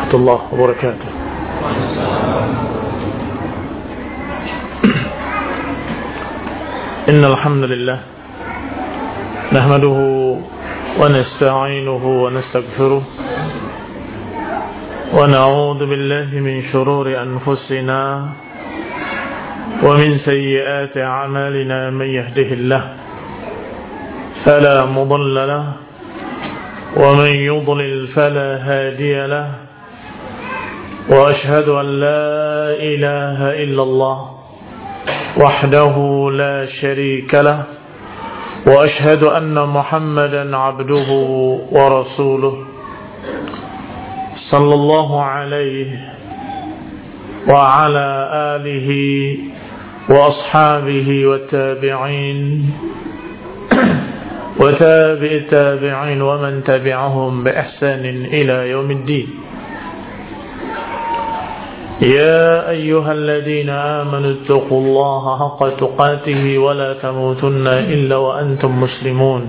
الله وبركاته. إن الحمد لله نحمده ونستعينه ونستغفره ونعوذ بالله من شرور أنفسنا ومن سيئات أعمالنا. من يهده الله فلا مضل له ومن يضلل فلا هادي له وأشهد أن لا إله إلا الله وحده لا شريك له وأشهد أن محمدا عبده ورسوله صلى الله عليه وعلى آله وأصحابه والتابعين وتابع التابعين ومن تبعهم بإحسان إلى يوم الدين. يا أيها الذين آمنوا اتقوا الله حق تقاته ولا تموتن إلا وأنتم مسلمون.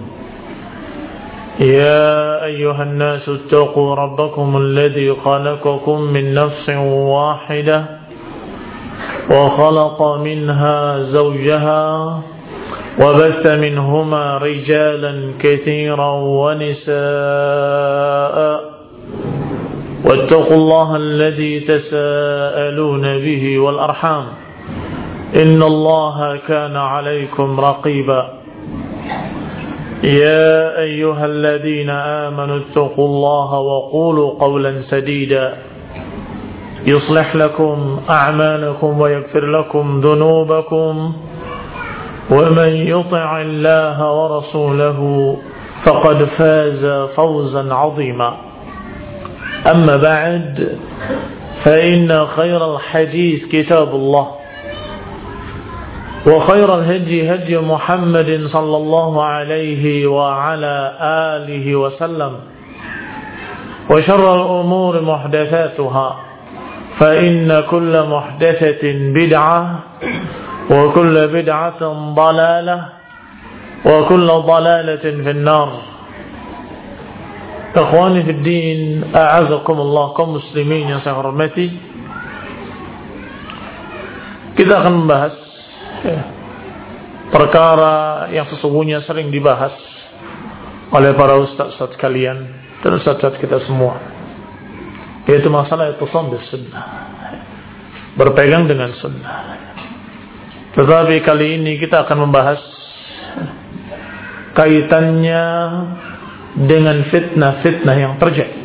يا أيها الناس اتقوا ربكم الذي خلقكم من نفس واحدة وخلق منها زوجها وبث منهما رجالا كثيرا ونساء واتقوا الله الذي تساءلون به والأرحام إن الله كان عليكم رقيبا. يا أيها الذين آمنوا اتقوا الله وقولوا قولا سديدا يصلح لكم أعمالكم ويغفر لكم ذنوبكم ومن يطع الله ورسوله فقد فاز فوزا عظيما. أما بعد فإن خير الحديث كتاب الله وخير الهدي هدي محمد صلى الله عليه وعلى آله وسلم وشر الأمور محدثاتها فإن كل محدثة بدعة وكل بدعة ضلالة وكل ضلالة في النار. Ikhwani fi din, a'azakumullah, kaum muslimin yang saya hormati. Kita akan membahas perkara yang sesungguhnya sering dibahas oleh para ustaz-ustaz kalian dan ustaz-ustaz kita semua, yaitu masalah ittisam bis sunnah, berpegang dengan sunnah. Tetapi kali ini kita akan membahas kaitannya dengan fitnah-fitnah yang terjadi.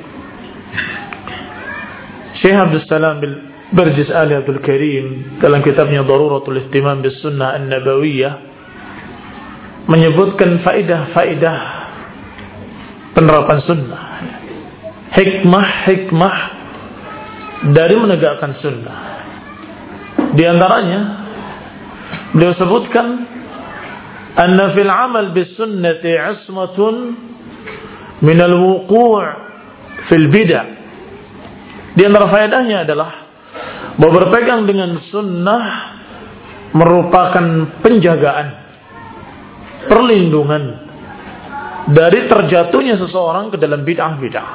Syekh Abdul Salam Barjis Ali Abdul Karim dalam kitabnya Daruratul Ihtimam bis Sunnah An-Nabawiyah menyebutkan faedah-faedah penerapan sunnah, hikmah-hikmah dari menegakkan sunnah. Di antaranya beliau sebutkan anna fil amal bis sunnati ismatun min al-wuqu' fil bid'ah. Di antara faedahnya adalah bahwa berpegang dengan sunnah merupakan penjagaan, perlindungan dari terjatuhnya seseorang ke dalam bid'ah-bid'ah.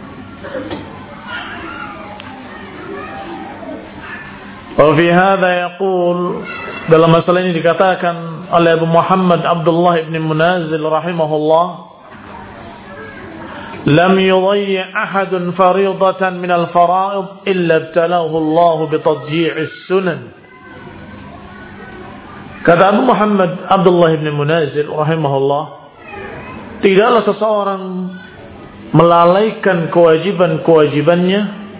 Wa fi hadza yaqul, dalam masalah ini dikatakan oleh Abu Muhammad Abdullah ibn Munazil rahimahullah, lam yudayyi' ahadun fariidatan min al-fara'id illa ibtalahu Allah bi tadji'is sunan. Kata Abu Muhammad Abdullah ibn Munazil rahimahullah, tidaklah seseorang melalaikan kewajiban-kewajibannya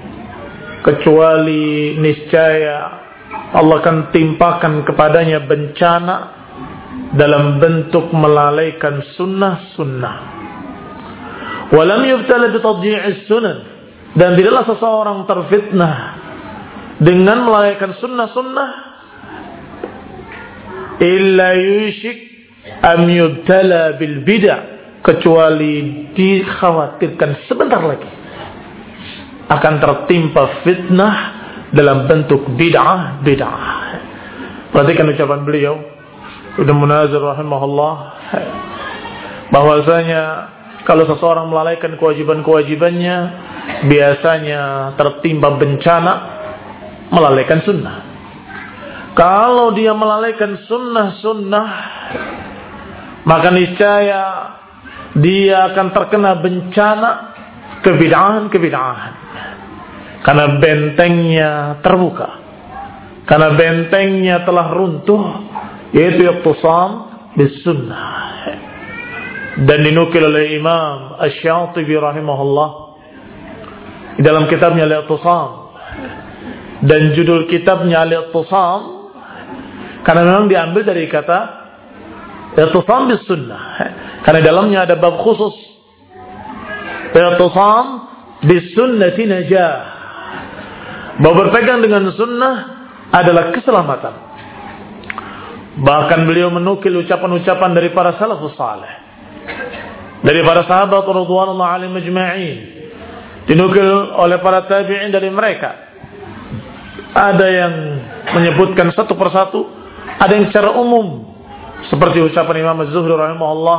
kecuali niscaya Allah akan timpakan kepadanya bencana dalam bentuk melalaikan sunnah-sunnah. Walam yubtala bi tadji'is sunan, dan tidaklah seseorang terfitnah dengan melalaikan sunnah-sunnah illa yushik am yubtala bil bid'ah, kecuali dikhawatirkan sebentar lagi akan tertimpa fitnah dalam bentuk bid'ah. Perhatikan ucapan beliau Ibnu Munazir rahimahullah, bahwasanya Kalau seseorang melalaikan kewajiban-kewajibannya, biasanya tertimpa bencana melalaikan sunnah. Kalau dia melalaikan sunnah-sunnah, maka niscaya dia akan terkena bencana kebid'ahan-kebid'ahan. Karena bentengnya terbuka, karena bentengnya telah runtuh, yaitu iqtisam bis sunnah. Dan dinukil oleh Imam Asy-Syatibi rahimahullah di dalam kitabnya Al-Iqtisam, dan judul kitabnya Al-Iqtisam karena memang diambil dari kata Iqtisam bis sunnah, karena dalamnya ada bab khusus Iqtisam bis sunnati najah, bahwa berpegang dengan sunnah adalah keselamatan. Bahkan beliau menukil ucapan-ucapan dari para salafus saleh, dari para sahabat radhiyallahu alaihim ajma'in, dinukil oleh para tabi'in dari mereka. Ada yang menyebutkan satu persatu, ada yang secara umum, seperti ucapan Imam Az-Zuhri rahimahullah,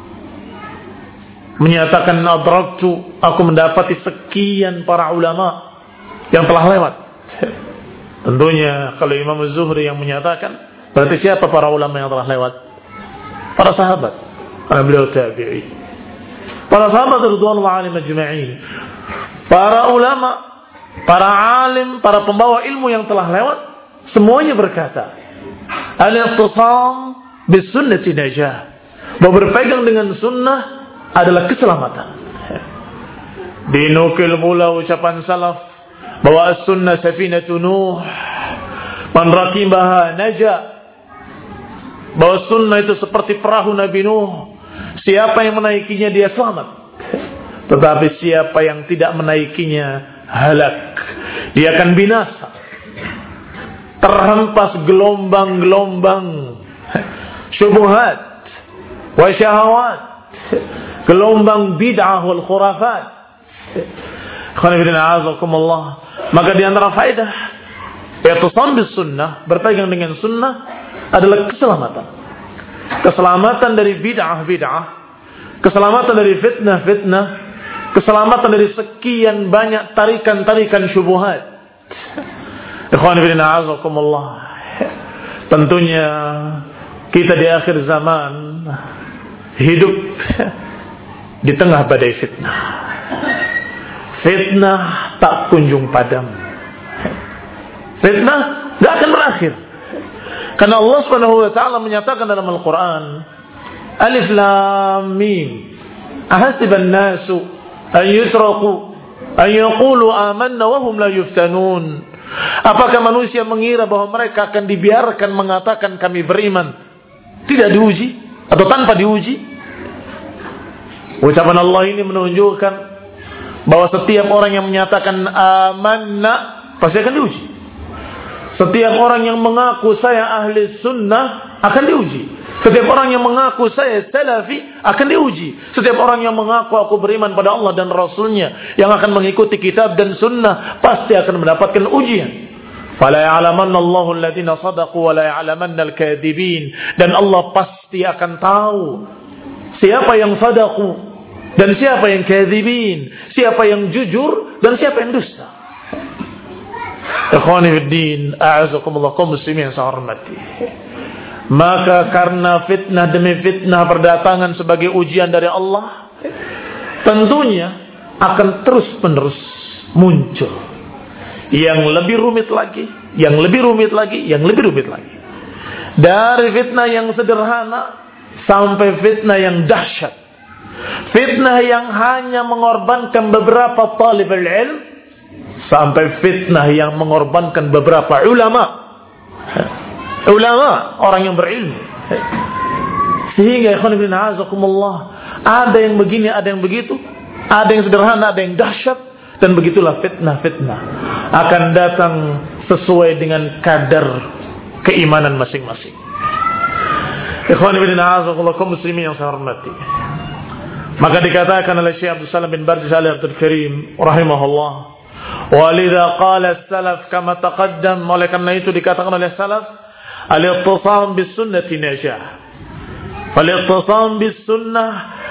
menyatakan adraktu, aku mendapati sekian para ulama yang telah lewat. Tentunya kalau Imam Az-Zuhri yang menyatakan, berarti siapa para ulama yang telah lewat? Para sahabat, karena beliau tabi'i. Para sahabat radhiyallahu alaihim ajma'in, para ulama, para alim, para pembawa ilmu yang telah lewat, semuanya berkata, al-iqtisam bis sunnati najah, bahwa berpegang dengan sunnah adalah keselamatan. Dinukil pula ucapan salaf bahwa as-sunnah safinatu Nuh, man rakibaha najah, bahwa sunnah itu seperti perahu Nabi Nuh, siapa yang menaikinya dia selamat, tetapi siapa yang tidak menaikinya halak, dia akan binasa, terhempas gelombang-gelombang syubhat wa syahawat, gelombang bid'ah wal khurafat. Maka di antara faedah i'tisam bis sunnah, berpegang dengan sunnah, adalah keselamatan. Keselamatan dari bid'ah-bid'ah, keselamatan dari fitnah-fitnah, keselamatan dari sekian banyak tarikan-tarikan syubhat. Ikhwan fillah azakumullah. Tentunya kita di akhir zaman hidup di tengah badai fitnah. Fitnah tak kunjung padam. Fitnah tidak akan berakhir. Karena Allah Subhanahu wa taala menyatakan dalam Al-Qur'an, Alif Lam Mim, ahasiban nasu an yusraku an yaqulu amanna wa hum la yuftanun. Apakah manusia mengira bahwa mereka akan dibiarkan mengatakan kami beriman, tidak diuji atau tanpa diuji? Ucapan Allah ini menunjukkan bahwa setiap orang yang menyatakan amanna pasti akan diuji. Setiap orang yang mengaku saya ahli sunnah akan diuji. Setiap orang yang mengaku saya salafi akan diuji. Setiap orang yang mengaku aku beriman pada Allah dan Rasulnya, yang akan mengikuti kitab dan sunnah, pasti akan mendapatkan ujian. Fala ya'lamanna Allahu alladziina shadaqu wa la ya'lamanna al-kadzibin. Dan Allah pasti akan tahu siapa yang shadaqu dan siapa yang kadzibin, siapa yang jujur dan siapa yang dusta. Ikhwani fiddin, a'azakumullah, kaum muslimin yang saya hormati. Maka karena fitnah demi fitnah berdatangan sebagai ujian dari Allah, tentunya akan terus-menerus muncul yang lebih rumit lagi, yang lebih rumit lagi, yang lebih rumit lagi. Dari fitnah yang sederhana sampai fitnah yang dahsyat. Fitnah yang hanya mengorbankan beberapa talibul ilm, sampai fitnah yang mengorbankan beberapa ulama. Ulama, orang yang berilmu. Sehingga ikhwan ibn a'azakumullah, ada yang begini, ada yang begitu, ada yang sederhana, ada yang dahsyat, dan begitulah fitnah-fitnah akan datang sesuai dengan kadar keimanan masing-masing. Ikhwan ibn a'azakumullah, kaum muslimin yang saya hormati. Maka dikatakan oleh Syekh Abdul Salam bin Barjis Al-Abdul Karim rahimahullah, walidha qala as-salaf kama taqaddam, oleh karena itu dikatakan oleh salaf, al-ittisam bis sunnati najah. Al-ittisam bis sunnah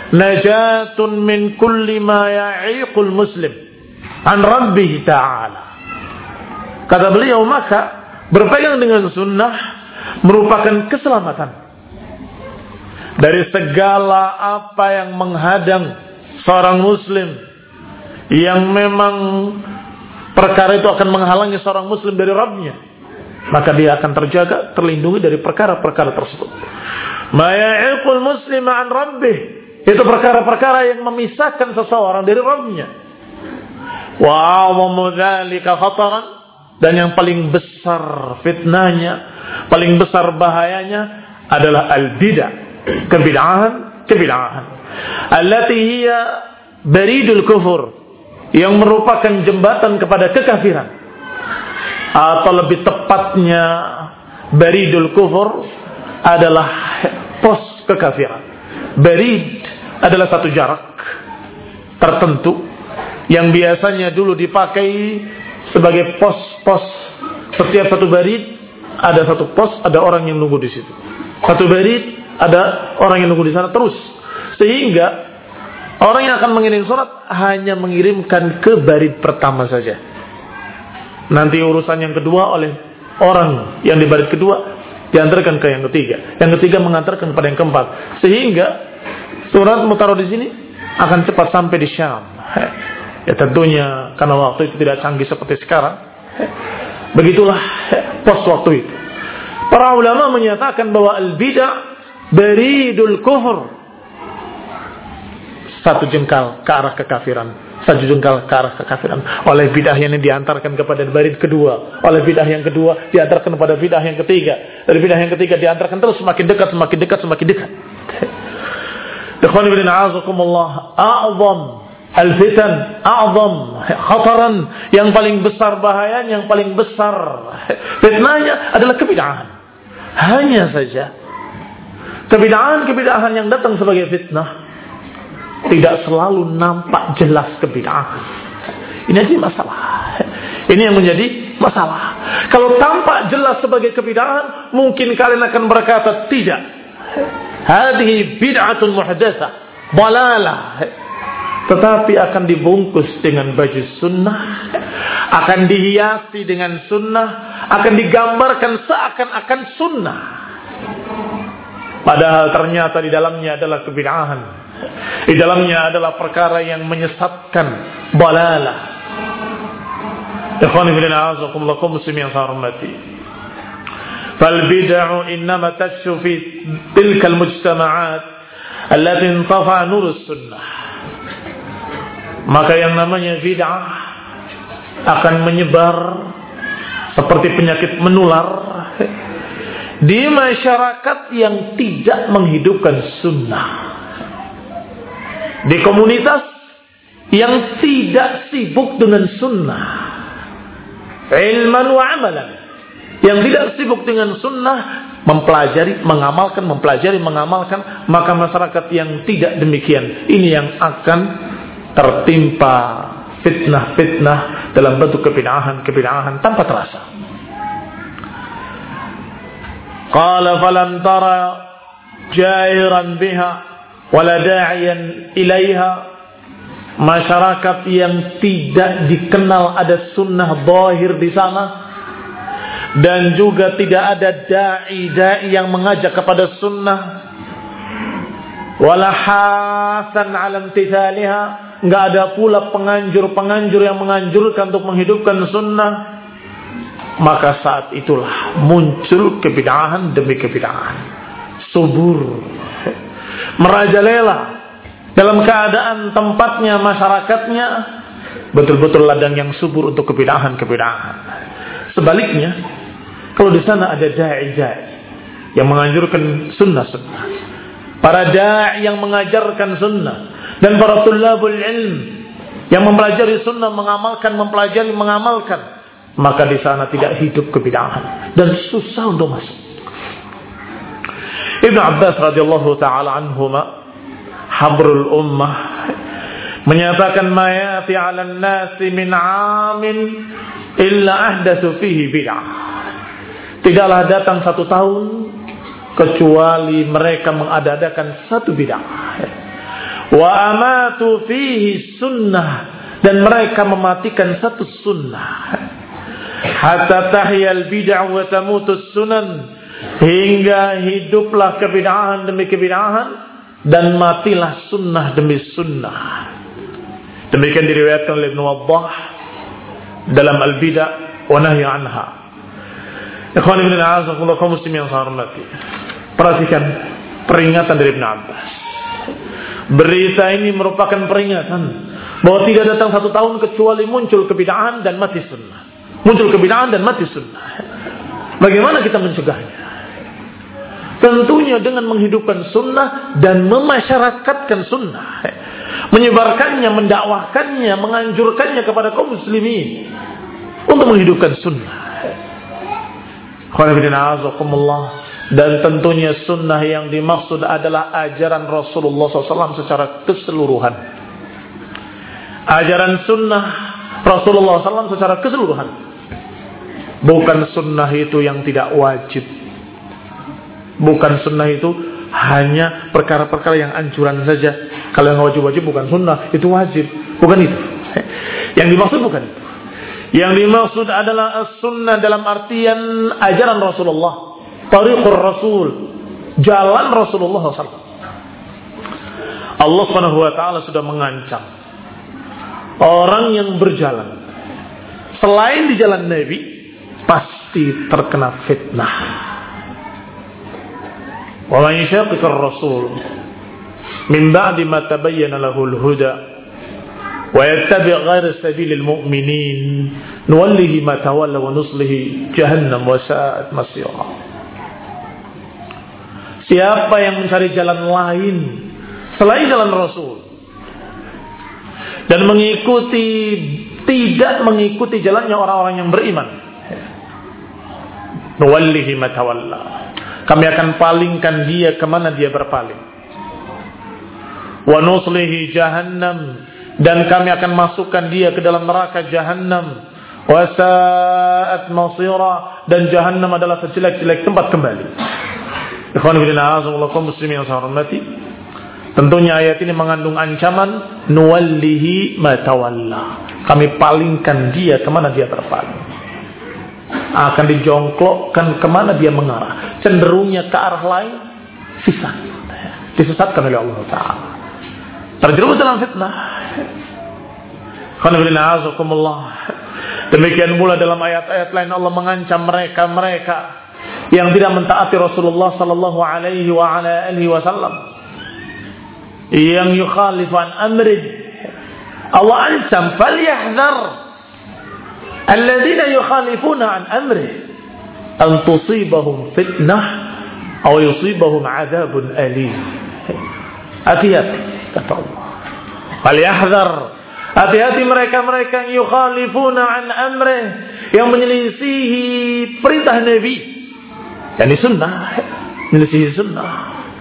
najatun min kulli ma ya'iqul muslim an rabbih ta'ala. Kata beliau, maka berpegang dengan sunnah merupakan keselamatan dari segala apa yang menghadang seorang muslim, yang memang perkara itu akan menghalangi seorang muslim dari Rabbnya. Maka dia akan terjaga, terlindungi dari perkara-perkara tersebut. Ma ya'iqul muslima an rabbih, itu perkara-perkara yang memisahkan seseorang dari Rabbnya. Wa a'zamu dzalika khataran, dan yang paling besar fitnahnya, paling besar bahayanya adalah al-bid'ah, kebid'ahan allati hiya baridul kufur, yang merupakan jembatan kepada kekafiran, atau lebih tepatnya baridul kufur adalah pos kekafiran. Barid adalah satu jarak tertentu yang biasanya dulu dipakai sebagai pos-pos. Setiap satu barid ada satu pos, ada orang yang nunggu di situ. Satu barid ada orang yang nunggu di sana terus, sehingga orang yang akan mengirim surat hanya mengirimkan ke barid pertama saja. Nanti urusan yang kedua oleh orang yang di barid kedua diantarkan ke yang ketiga. Yang ketiga mengantarkan kepada yang keempat, sehingga surat taruh di sini akan cepat sampai di Syam. Ya tentunya karena waktu itu tidak canggih seperti sekarang. Begitulah pos waktu itu. Para ulama menyatakan bahwa al-bid'ah baridul kufur, satu jengkal ke arah kekafiran, satu jengkal ke arah kekafiran. Oleh bid'ah yang diantarkan kepada barid kedua, oleh bid'ah yang kedua diantarkan kepada bid'ah yang ketiga, dari bid'ah yang ketiga diantarkan terus semakin dekat, semakin dekat, semakin dekat. Ikhwani fillah, a'azakumullah, a'zam al-fitan, a'zam khataran, yang paling besar bahayanya, yang paling besar fitnahnya adalah kebid'ahan. Hanya saja kebid'ahan yang datang sebagai fitnah tidak selalu nampak jelas kebid'ahan. Ini aja masalah. Ini yang menjadi masalah. Kalau tampak jelas sebagai kebid'ahan, mungkin kalian akan berkata tidak, hadhihi bid'atun muhdatsah, dalalah. Tetapi akan dibungkus dengan baju sunnah, akan dihiasi dengan sunnah, akan digambarkan seakan-akan sunnah, padahal ternyata di dalamnya adalah kebid'ahan. Di dalamnya adalah perkara yang menyesatkan, dalalah. Ikhwani fillah, a'azakumullah, muslimin yang saya hormati. Fal bid'u innama tashu fi tilka al-mujtama'at allati intafa nurus sunnah. Maka yang namanya bid'ah akan menyebar seperti penyakit menular di masyarakat yang tidak menghidupkan sunnah, di komunitas yang tidak sibuk dengan sunnah, ilman wa amalan, yang tidak sibuk dengan sunnah, mempelajari, mengamalkan, mempelajari, mengamalkan. Maka masyarakat yang tidak demikian, ini yang akan tertimpa fitnah-fitnah dalam bentuk kebid'ahan tanpa terasa. Qala falam tara jairan biha wala da'iyan ilaiha, masyarakat yang tidak dikenal ada sunnah zahir di sana, dan juga tidak ada da'i yang mengajak kepada sunnah, wala hasan 'ala imtithaliha, enggak ada pula penganjur-penganjur yang menganjurkan untuk menghidupkan sunnah. Maka saat itulah muncul kebid'ahan demi kebid'ahan, subur, merajalela dalam keadaan tempatnya, masyarakatnya betul-betul ladang yang subur untuk kebid'ahan-kebid'ahan. Sebaliknya, kalau di sana ada da'i yang menganjurkan sunnah-sunnah, para da'i yang mengajarkan sunnah, dan para tulabul ilm yang mempelajari sunnah, mengamalkan, mempelajari, mengamalkan, maka di sana tidak hidup kebid'ahan dan susah untuk masuk. Ibnu Abbas radhiyallahu taala anhuma, habrul ummah, menyatakan ma yati 'alan nasi min 'amin illa ahdatsu fihi bid'ah. Tidaklah datang satu tahun kecuali mereka mengadakan satu bid'ah. Wa amatu fihi sunnah, dan mereka mematikan satu sunnah. Hatta tahyal bid'ah wa tamutus sunan, hingga hiduplah kebid'ahan demi kebid'ahan dan matilah sunnah demi sunnah. Demikian diriwayatkan oleh Ibnu Waddah dalam Al-Bid'ah wa Nahy anha. Ikhwan ibn a'azakumullah kaum muslimin yang saya hormati, perhatikan peringatan dari Ibnu Abbas. Berita ini merupakan peringatan bahwa tidak datang 1 tahun kecuali muncul kebid'ahan dan mati sunnah. Muncul kebid'ahan dan mati sunnah. Bagaimana kita mencegahnya? Tentunya dengan menghidupkan sunnah dan memasyarakatkan sunnah, menyebarkannya, mendakwahkannya, menganjurkannya kepada kaum muslimin untuk menghidupkan sunnah. Dan tentunya sunnah yang dimaksud adalah ajaran Rasulullah SAW secara keseluruhan. Ajaran sunnah Rasulullah SAW secara keseluruhan. Bukan sunnah itu yang tidak wajib. Bukan sunnah itu hanya perkara-perkara yang anjuran saja. Kalau yang wajib-wajib bukan sunnah, itu wajib. Bukan itu. Yang dimaksud bukan itu. Yang dimaksud adalah sunnah dalam artian ajaran Rasulullah, tariqur Rasul, jalan Rasulullah SAW. Allah SWT sudah mengancam orang yang berjalan selain di jalan Nabi pasti terkena fitnah. Wa man yashaqiqir rasul min ba'di ma tabayyana lahul huda wa yattabi' ghayra sabilil mu'minin nuwallihi ma tawalla wa nuslihi jahannam wa sa'at masira. Siapa yang mencari jalan lain selain jalan Rasul dan tidak mengikuti jalannya orang-orang yang beriman, nuwallihi ma tawalla, kami akan palingkan dia kemana dia berpaling. Wa nuslihi jahannam, dan kami akan masukkan dia ke dalam neraka jahannam. Wa sa'at masira, dan jahannam adalah sejelek-jelek tempat kembali. Ikhwan fillah, kaum muslimin yang saya hormati, tentunya ayat ini mengandung ancaman nuwallihi ma tawalla, kami palingkan dia kemana dia berpaling. Akan dijongklokkan kemana dia mengarah, cenderungnya ke arah lain, disesatkan oleh Allah Ta'ala, terjerumus dalam fitnah. Demikian pula dalam ayat-ayat lain Allah mengancam mereka yang tidak mentaati Rasulullah sallallahu alaihi wa ala alihi wasallam, yang yukhalifan amrih. Allah ancam, falyahdhar alladzina yukhalifuna an amrih an tusibahum fitnah aw yusibahum adzabun alim. Hati-hati, kata Allah. Falyahdhar, hati-hati mereka-mereka yang yukhalifuna an amrih, yang menyelisihi perintah Nabi, yakni sunnah, menyelisihi sunnah.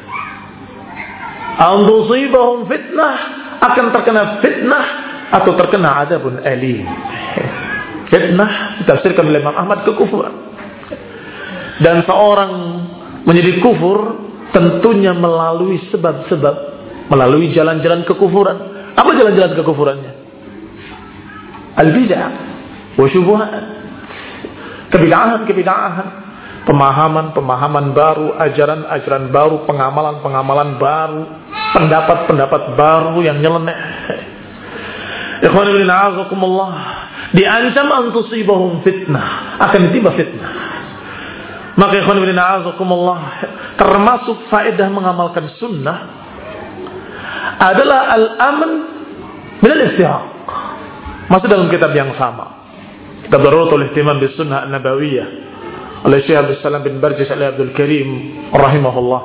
An tusibahum fitnah, akan terkena fitnah atau terkena adzabun alim. Fitnah ditafsirkan oleh Imam Ahmad kekufuran. Dan seorang menjadi kufur tentunya melalui sebab-sebab, melalui jalan-jalan kekufuran. Apa jalan-jalan kekufurannya? Al-bid'ah wa syubhat. Kebid'ahan, pemahaman baru, ajaran baru, pengamalan baru, pendapat baru yang nyeleneh. Ikhwan fillah, a'azakumullah, diancam an tusibahum fitnah, akan tiba fitnah. Maka ikhwan fillah, a'azakumullah, termasuk faedah mengamalkan sunnah adalah al-aman min al-istiraq. Masuk dalam kitab yang sama, kitab Daruratul Ihtimam bis Sunnah An-Nabawiyah oleh Syekh Abdul Salam bin Barjis Al-Abdul Karim rahimahullah.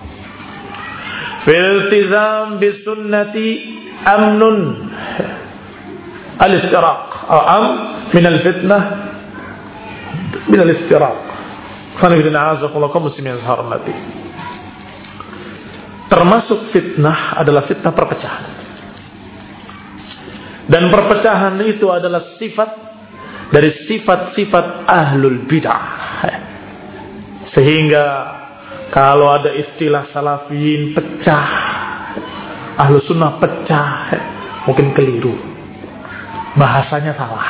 Filtizam bis sunnati amnun al-istiraq, am min al-fitnah min al-istiraq. Termasuk fitnah adalah fitnah perpecahan. Dan perpecahan itu adalah sifat dari sifat-sifat ahlul bid'ah. Sehingga kalau ada istilah salafiyin pecah, Ahlu sunnah pecah, mungkin keliru, bahasanya salah.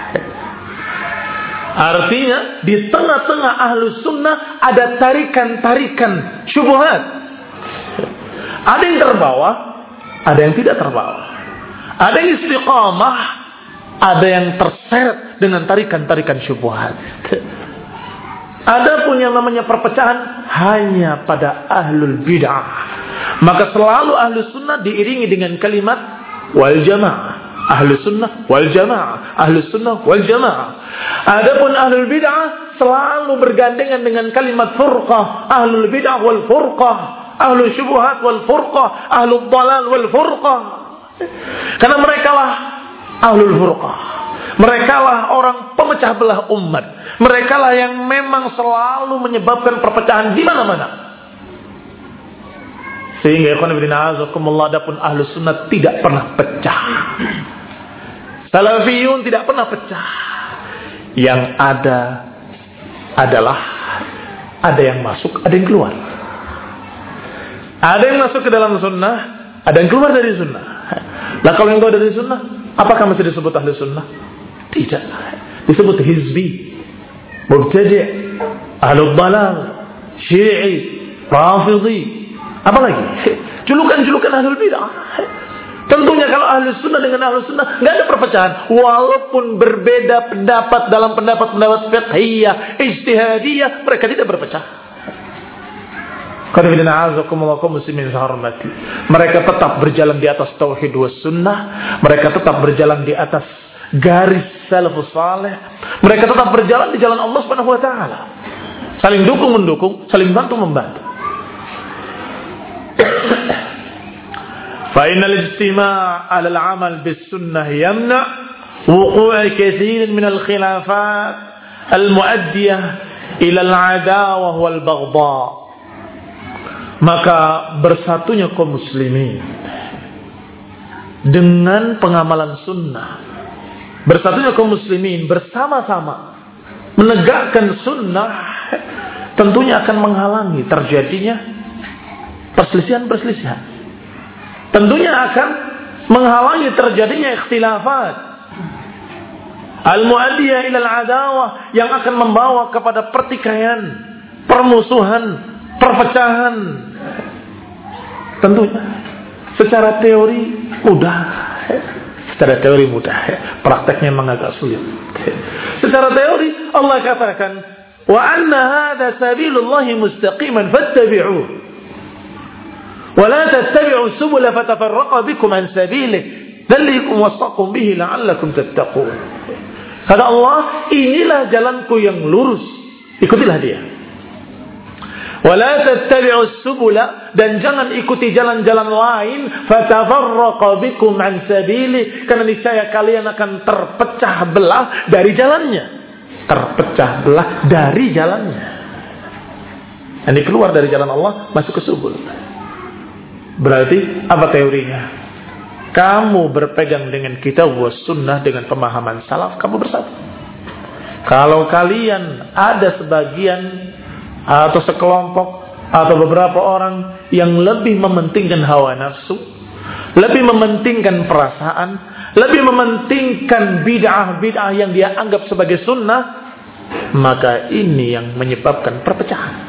Artinya di tengah-tengah ahlu sunnah ada tarikan-tarikan syubhat. Ada yang terbawa, ada yang tidak terbawa. Ada yang istiqamah, ada yang terseret dengan tarikan-tarikan syubhat. Ada pun yang namanya perpecahan hanya pada ahlul bid'ah. Maka selalu ahlu sunnah diiringi dengan kalimat wal jamaah. Ahlu sunnah wal jamaah, ahlu sunnah wal jamaah. Adapun ahlul bid'ah selalu bergandengan dengan kalimat furqah, ahlul bid'ah wal furqah, ahlul syubhat wal furqah, ahlul dalal wal furqah. Karena mereka lah ahlul furqah. Mereka lah orang pemecah belah umat. Mereka lah yang memang selalu menyebabkan perpecahan di mana-mana. Sehingga ikhwan fillah azakumullah, adapun ahlu sunnah tidak pernah pecah. Salafiyun tidak pernah pecah. Yang ada adalah ada yang masuk, ada yang keluar. Ada yang masuk ke dalam sunnah, ada yang keluar dari sunnah. Nah kalau yang keluar dari sunnah, apakah masih disebut ahli sunnah? Tidak. Disebut hizbi, mubtadi', ahlul dalal, syi'i, rafidhi. Apa lagi? Julukan-julukan ahlul bid'ah. Tentunya kalau ahli sunnah dengan ahli sunnah nggak ada perpecahan, walaupun berbeda pendapat dalam pendapat fiqhiyah, ijtihadiyah, mereka tidak berpecah. Mereka tetap berjalan di atas tauhid was sunnah, mereka tetap berjalan di atas garis salafus saleh, mereka tetap berjalan di jalan Allah Subhanahu wa taala. Saling dukung mendukung, saling bantu membantu. فإن الاجتماع على العمل بالسنة يمنع وقوع كثير من الخلافات المؤدية إلى العداوة والبغضاء. Maka bersatunya kaum muslimin dengan pengamalan sunnah, bersatunya kaum muslimin bersama-sama menegakkan sunnah, tentunya akan menghalangi terjadinya perselisihan-perselisihan. Tentunya akan menghalangi terjadinya ikhtilafat al-mu'addiyah ila al-adawah, yang akan membawa kepada pertikaian, permusuhan, perpecahan. Tentunya secara teori mudah, prakteknya memang agak sulit. Secara teori Allah katakan, wa anna hadza sabilullahi mustaqiman fattabi'uhu ولا تتبعوا السبل فتفرق بكم عن سبيله ذلكم وصاكم به لعلكم تتقون. Kata Allah, inilah jalanku yang lurus, ikutilah dia. ولا تتبعوا السبل, dan jangan ikuti jalan-jalan lain, فتفرق بكم عن سبيله, karena niscaya kalian akan terpecah belah dari jalannya. Terpecah belah dari jalannya. Ini keluar dari jalan Allah, masuk ke subul. Berarti apa teorinya? Kamu berpegang dengan kitab was sunnah, dengan pemahaman salaf, kamu bersatu. Kalau kalian ada sebagian atau sekelompok atau beberapa orang yang lebih mementingkan hawa nafsu, lebih mementingkan perasaan, lebih mementingkan bid'ah-bid'ah yang dia anggap sebagai sunnah, maka ini yang menyebabkan perpecahan.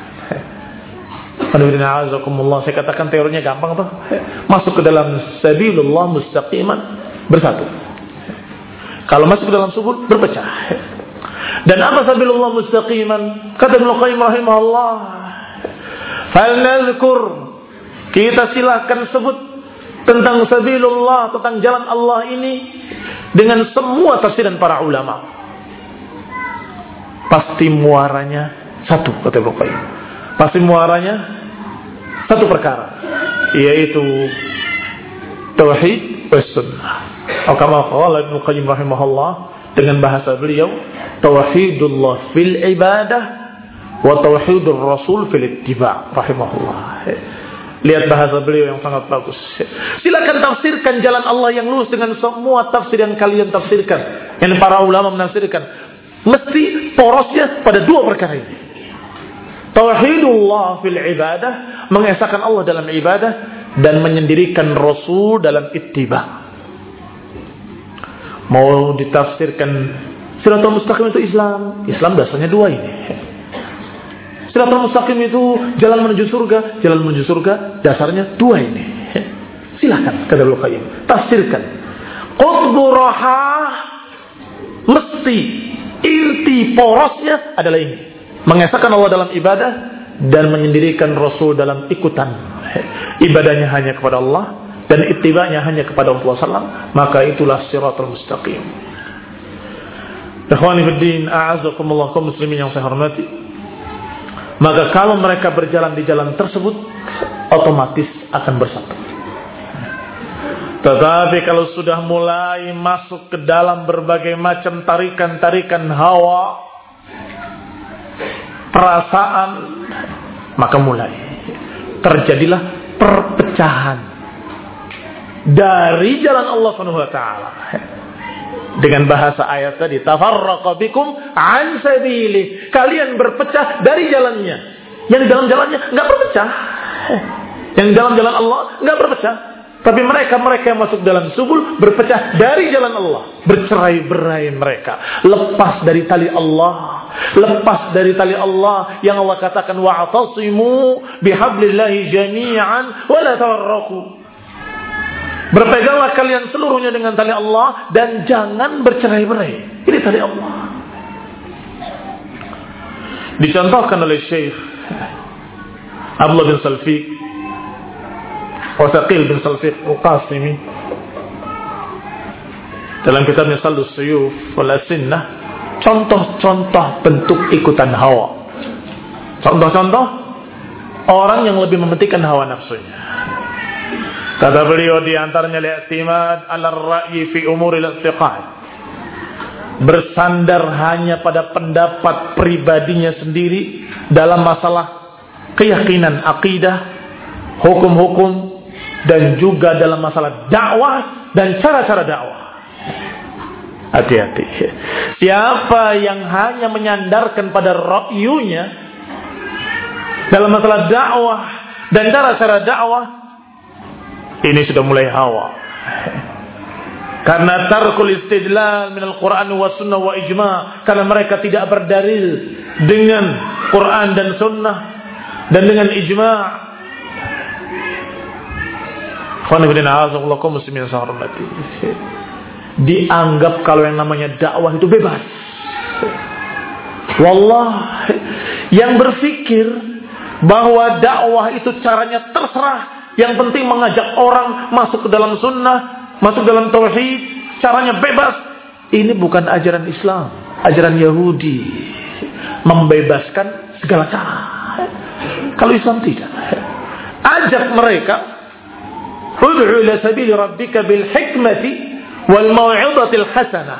Saya katakan teorinya gampang tuh. Masuk ke dalam sabilullah mustaqiman, bersatu. Kalau masuk ke dalam subul, berpecah. Dan apa sabilullah mustaqiman? Kata Ibnu Qayyim rahimahullah, falnadhkur, kita silakan sebut tentang sabilullah, tentang jalan Allah ini dengan semua tafsiran para ulama. Pasti muaranya satu, kata Ibnu Qayyim. Pasti muaranya satu perkara, yaitu tauhid was sunnah. Atau kama qala Ibnu Qayyim rahimahullah, dengan bahasa beliau, tauhidullah fil ibadah wa tauhidur rasul fil ittiba' rahimahullah. Lihat bahasa beliau yang sangat bagus. Silakan tafsirkan jalan Allah yang lurus dengan semua tafsir yang kalian tafsirkan, yang para ulama menafsirkan. Mesti porosnya pada dua perkara ini. Tauhidullah fil ibadah, mengesahkan Allah dalam ibadah, dan menyendirikan Rasul dalam ittiba. Mau ditafsirkan Siratal Mustaqim itu Islam. Islam dasarnya dua ini. Siratal Mustaqim itu jalan menuju surga. Jalan menuju surga dasarnya dua ini. Silakan kata Ibnu Qayyim, tafsirkan. Qutbu rahah mesti inti porosnya adalah ini. Mengesahkan Allah dalam ibadah dan menyendirikan Rasul dalam ikutan. Ibadahnya hanya kepada Allah dan ittibanya hanya kepada Rasulullah SAW, maka itulah Siratal Mustaqim. Ikhwani fiddin, a'azakumullah, kaum muslimin yang saya hormati. Maka kalau mereka berjalan di jalan tersebut, otomatis akan bersatu. Tetapi kalau sudah mulai masuk ke dalam berbagai macam tarikan-tarikan hawa, perasaan, maka mulai terjadilah perpecahan dari jalan Allah Subhanahu wa taala. Dengan bahasa ayat tadi, tafarraqa bikum an sabili, kalian berpecah dari jalannya. Yang di dalam jalannya enggak berpecah. Yang di dalam jalan Allah enggak berpecah. Tapi mereka yang masuk dalam subul berpecah dari jalan Allah, bercerai-berai mereka, lepas dari tali Allah, lepas dari tali Allah yang Allah katakan wa'tasimu bihablillahi jami'an wa la tafarraqu. Berpeganglah kalian seluruhnya dengan tali Allah dan jangan bercerai-berai. Ini tali Allah. Dicontohkan oleh Syekh Abdullah bin Salfiq Wasaqil bin Salfiq Al-Qasimi dalam kitabnya Saldus Suyuf wal Asinnah, contoh-contoh bentuk ikutan hawa, contoh-contoh orang yang lebih mementingkan hawa nafsunya. Kata beliau, di antaranya al-i'timad 'ala ar-ra'yi fi umuril i'tiqad, bersandar hanya pada pendapat pribadinya sendiri dalam masalah keyakinan akidah, hukum-hukum, dan juga dalam masalah dakwah dan cara-cara dakwah. Hati-hati. Siapa yang hanya menyandarkan pada ra'yunya dalam masalah dakwah dan cara-cara dakwah, ini sudah mulai hawa. Karena tarkul istidlal minal Quran wa sunnah wa ijma', karena mereka tidak berdalil dengan Quran dan sunnah dan dengan ijma'. Dianggap kalau yang namanya dakwah itu bebas. Wallah, yang berpikir bahwa dakwah itu caranya terserah, yang penting mengajak orang masuk ke dalam sunnah, masuk dalam tauhid, caranya bebas, ini bukan ajaran Islam, ajaran Yahudi, membebaskan segala cara. Kalau Islam tidak, ajak mereka, ud'u ila sabili rabbika bil hikmati wal mau'izatil hasanah.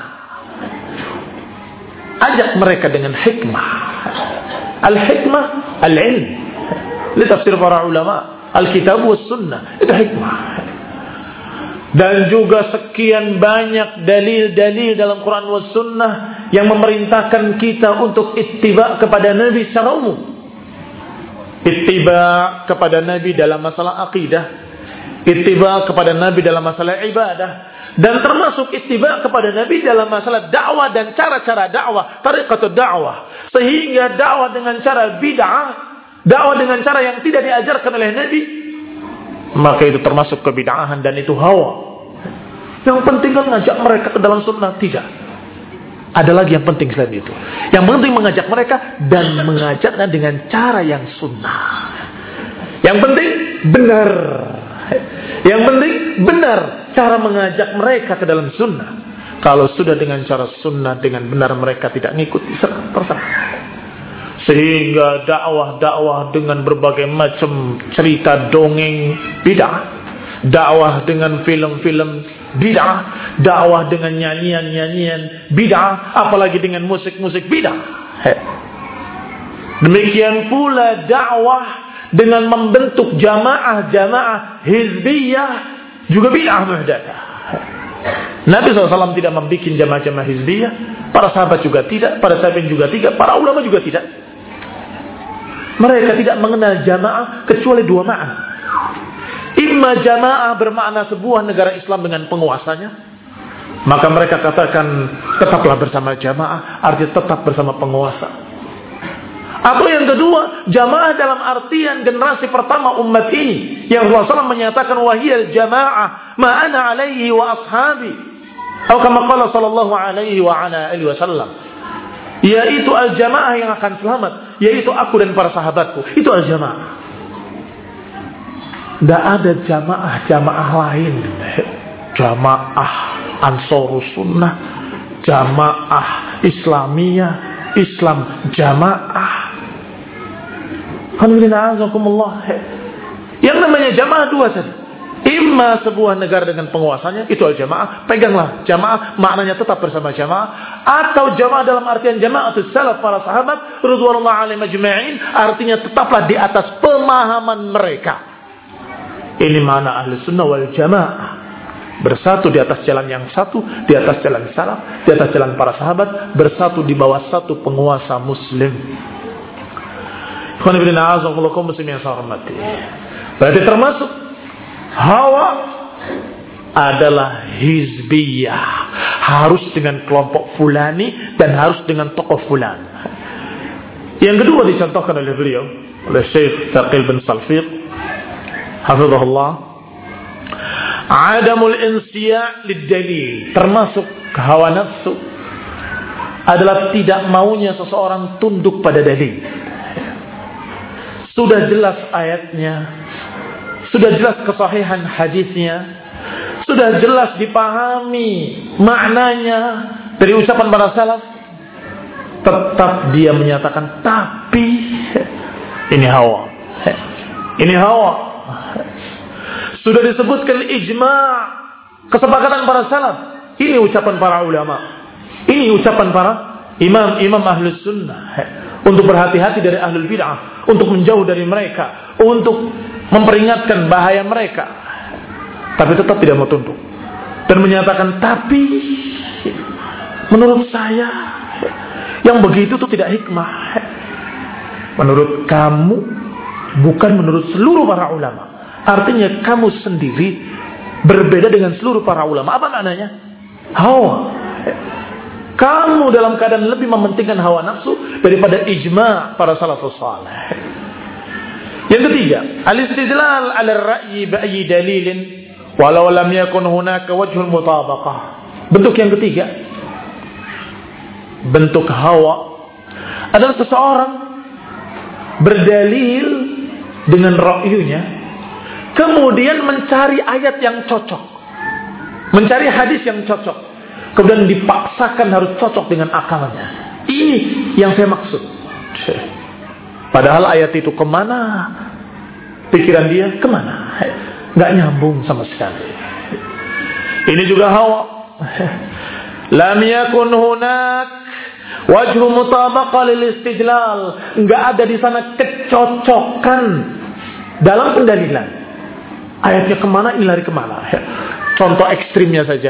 Ajak mereka dengan hikmah. Al-hikmah al-ilm. Li tafsir para ulama, al-kitab was sunnah, itu hikmah. Dan juga sekian banyak dalil-dalil dalam Quran was sunnah yang memerintahkan kita untuk ittiba kepada Nabi secara umum. Ittiba kepada Nabi dalam masalah akidah, ittiba kepada Nabi dalam masalah ibadah, dan termasuk ittiba kepada Nabi dalam masalah dakwah dan cara-cara dakwah, tariqatul dakwah. Sehingga dakwah dengan cara bid'ah, dakwah dengan cara yang tidak diajarkan oleh Nabi, maka itu termasuk kebid'ahan dan itu hawa. Yang penting kan ngajak mereka ke dalam sunnah, tidak. Ada lagi yang penting selain itu. Yang penting mengajak mereka dan mengajaknya dengan cara yang sunnah. Yang penting benar. Yang penting benar cara mengajak mereka ke dalam sunnah. Kalau sudah dengan cara sunnah, dengan benar mereka tidak ngikuti, terserah. Sehingga dakwah-dakwah dengan berbagai macam cerita dongeng bid'ah, dakwah dengan film-film bid'ah, dakwah dengan nyanyian-nyanyian bid'ah, apalagi dengan musik-musik bid'ah. Demikian pula dakwah dengan membentuk jamaah-jamaah hizbiyah juga bid'ah muhdatsah. Nabi SAW tidak membuat jamaah-jamaah hizbiyah, para sahabat juga tidak, para tabi'in juga tidak, para ulama juga tidak. Mereka tidak mengenal jamaah kecuali dua makna. Imma jamaah bermakna sebuah negara Islam dengan penguasanya, maka mereka katakan tetaplah bersama jamaah, artinya tetap bersama penguasa. Atau yang kedua, jamaah dalam artian generasi pertama umat ini, yang Rasulullah SAW menyatakan wahiyal jamaah ma'ana alaihi wa ashabi, atau kama qala sallallahu alaihi wa ala alihi wasallam, yaitu al-jamaah yang akan selamat, yaitu aku dan para sahabatku. Itu al-jamaah. Tidak ada jamaah lain. Jamaah Ansarus Sunnah, jamaah Islamiyah, Islam jamaah. Yang namanya jamaah dua saja. Imma sebuah negara dengan penguasanya, itu al-jamaah, peganglah jamaah, maknanya tetap bersama jamaah. Atau jamaah dalam artian jamaatus salaf, para sahabat radhiyallahu alaihim ajma'in, artinya tetaplah di atas pemahaman mereka. Ini makna ahli sunnah wal jamaah, bersatu di atas jalan yang satu, di atas jalan salaf, di atas jalan para sahabat, bersatu di bawah satu penguasa muslim. Berarti termasuk hawa adalah hizbiyah, harus dengan kelompok fulani dan harus dengan tokoh fulan. Yang kedua dicontohkan oleh beliau, oleh Syekh Thaqil bin Salfiq hafizahullah, adamul insya' lid-dalil, termasuk hawa nafsu adalah tidak maunya seseorang tunduk pada dalil. Sudah jelas ayatnya, sudah jelas kesahihan hadisnya, sudah jelas dipahami maknanya dari ucapan para salaf, tetap dia menyatakan tapi ini hawa. Ini hawa. Sudah disebutkan ijma', kesepakatan para salaf. Ini ucapan para ulama. Ini ucapan para imam ahlus sunnah. Untuk berhati-hati dari ahlul bid'ah, untuk menjauh dari mereka, untuk memperingatkan bahaya mereka. Tapi tetap tidak mau tunduk dan menyatakan tapi menurut saya yang begitu itu tidak hikmah. Menurut kamu, bukan menurut seluruh para ulama. Artinya kamu sendiri berbeda dengan seluruh para ulama. Apa maknanya? Hawa. Kamu dalam keadaan lebih mementingkan hawa nafsu daripada ijma' para salafus salih. Yang ketiga, al-istidlal 'ala ar-ra'yi bi'ayyi dalilin walau lam yakun hunaka wajhul mutabaqah. Bentuk yang ketiga, bentuk hawa adalah seseorang berdalil dengan ra'yunya, kemudian mencari ayat yang cocok, mencari hadis yang cocok, kemudian dipaksakan harus cocok dengan akalnya. Ini yang saya maksud. Padahal ayat itu kemana? Pikiran dia kemana? Gak nyambung sama sekali. Ini juga hawa. Lam yakun hunak wajhu mutabaqah lil istidlal. Gak ada di sana kecocokan dalam pendalilan. Ayatnya kemana, ini lari kemana. Contoh ekstrimnya saja.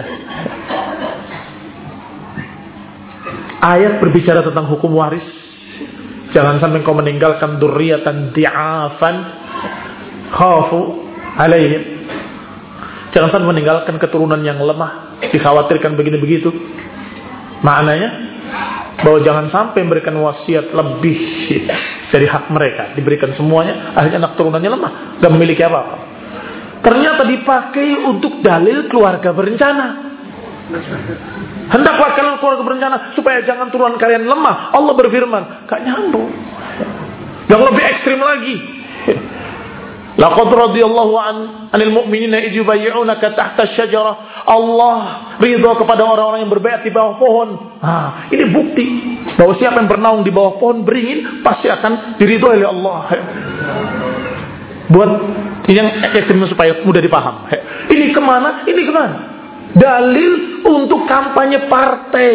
Ayat berbicara tentang hukum waris. Jangan sampai kau meninggalkan dzurriyyatan di'afan khafu alaihim. Jangan sampai meninggalkan keturunan yang lemah, dikhawatirkan begini begitu. Maknanya bahwa jangan sampai memberikan wasiat lebih dari hak mereka, diberikan semuanya, akhirnya anak turunannya lemah, gak memiliki apa-apa. Ternyata dipakai untuk dalil keluarga berencana. Hendaklah kalian keluarga berencana supaya jangan turunan kalian lemah. Allah berfirman, gak nyambung. Yang lebih ekstrim lagi, laqad radiyallahu anil mu'minina idh yubayyi'unaka tahta asy-syajarah. Allah ridha kepada orang-orang yang berbaiat di bawah pohon. Ini bukti bahwa siapa yang bernaung di bawah pohon beringin pasti akan diridhoi oleh Allah. Buat yang ekstrim supaya mudah dipaham. Ini kemana? Ini kemana? Dalil untuk kampanye partai.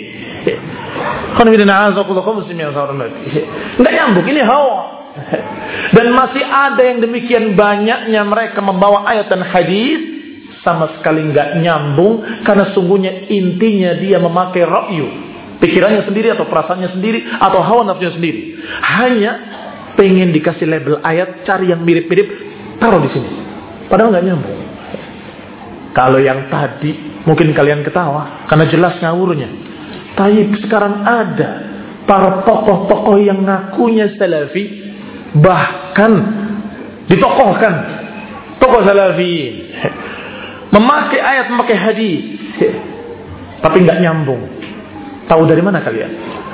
Nggak nyambung, ini hawa. Dan masih ada yang demikian banyaknya mereka membawa ayat dan hadis sama sekali nggak nyambung, karena sungguhnya intinya dia memakai ra'yu, pikirannya sendiri atau perasaannya sendiri atau hawa nafsunya sendiri. Hanya pengen dikasih label ayat, cari yang mirip-mirip, taruh di sini. Padahal nggak nyambung. Kalau yang tadi mungkin kalian ketawa karena jelas ngawurnya. Tapi sekarang ada para tokoh-tokoh yang ngakunya salafi, bahkan ditokohkan tokoh salafiyin, memakai ayat, memakai hadis, tapi nggak nyambung. Tahu dari mana kalian?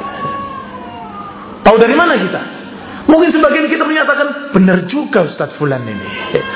Tahu dari mana kita? Mungkin sebagian kita menyatakan benar juga Ustaz Fulan ini.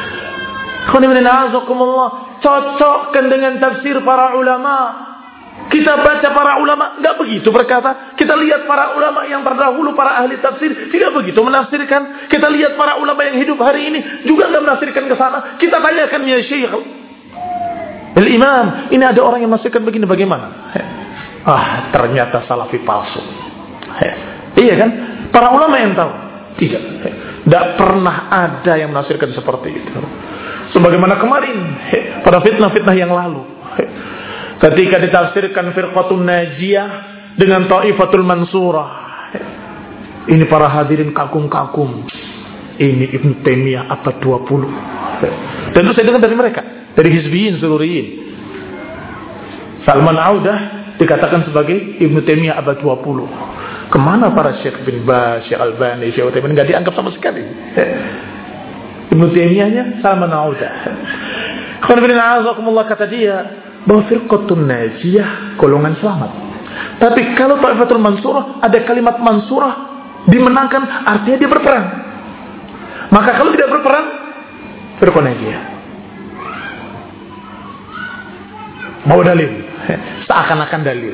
Cocokkan dengan tafsir para ulama. Kita baca para ulama nggak begitu berkata. Kita lihat para ulama yang terdahulu, para ahli tafsir tidak begitu menafsirkan. Kita lihat para ulama yang hidup hari ini juga nggak menafsirkan ke sana. Kita tanyakan, ya Syekh Al-Imam, ini ada orang yang menafsirkan begini, bagaimana? Ternyata salafi palsu. Iya kan? Para ulama yang tahu. Tidak pernah ada yang menafsirkan seperti itu. Sebagaimana kemarin pada fitnah-fitnah yang lalu, ketika ditafsirkan firqatun najiyah dengan ta'ifatul mansurah, ini para hadirin kagum-kagum. Ini Ibn Taimiyah abad 20. Tentu saya dengar dari mereka, dari hizbiyin sururiyin. Salman Audah dikatakan sebagai Ibn Taimiyah abad 20. Kemana para Syekh bin Baz, Syekh Albani, Syekh Utsaimin? Nggak dianggap sama sekali. Ibn Taimiyahnya Salman Audah. Alhamdulillah, kata dia bahwa firqatun najiyah golongan selamat. Tapi kalau ta'ifatul mansurah, ada kalimat mansurah dimenangkan, artinya dia berperang. Maka kalau tidak berperang, firqatun najiyah. Mau dalil? Seakan-akan dalil.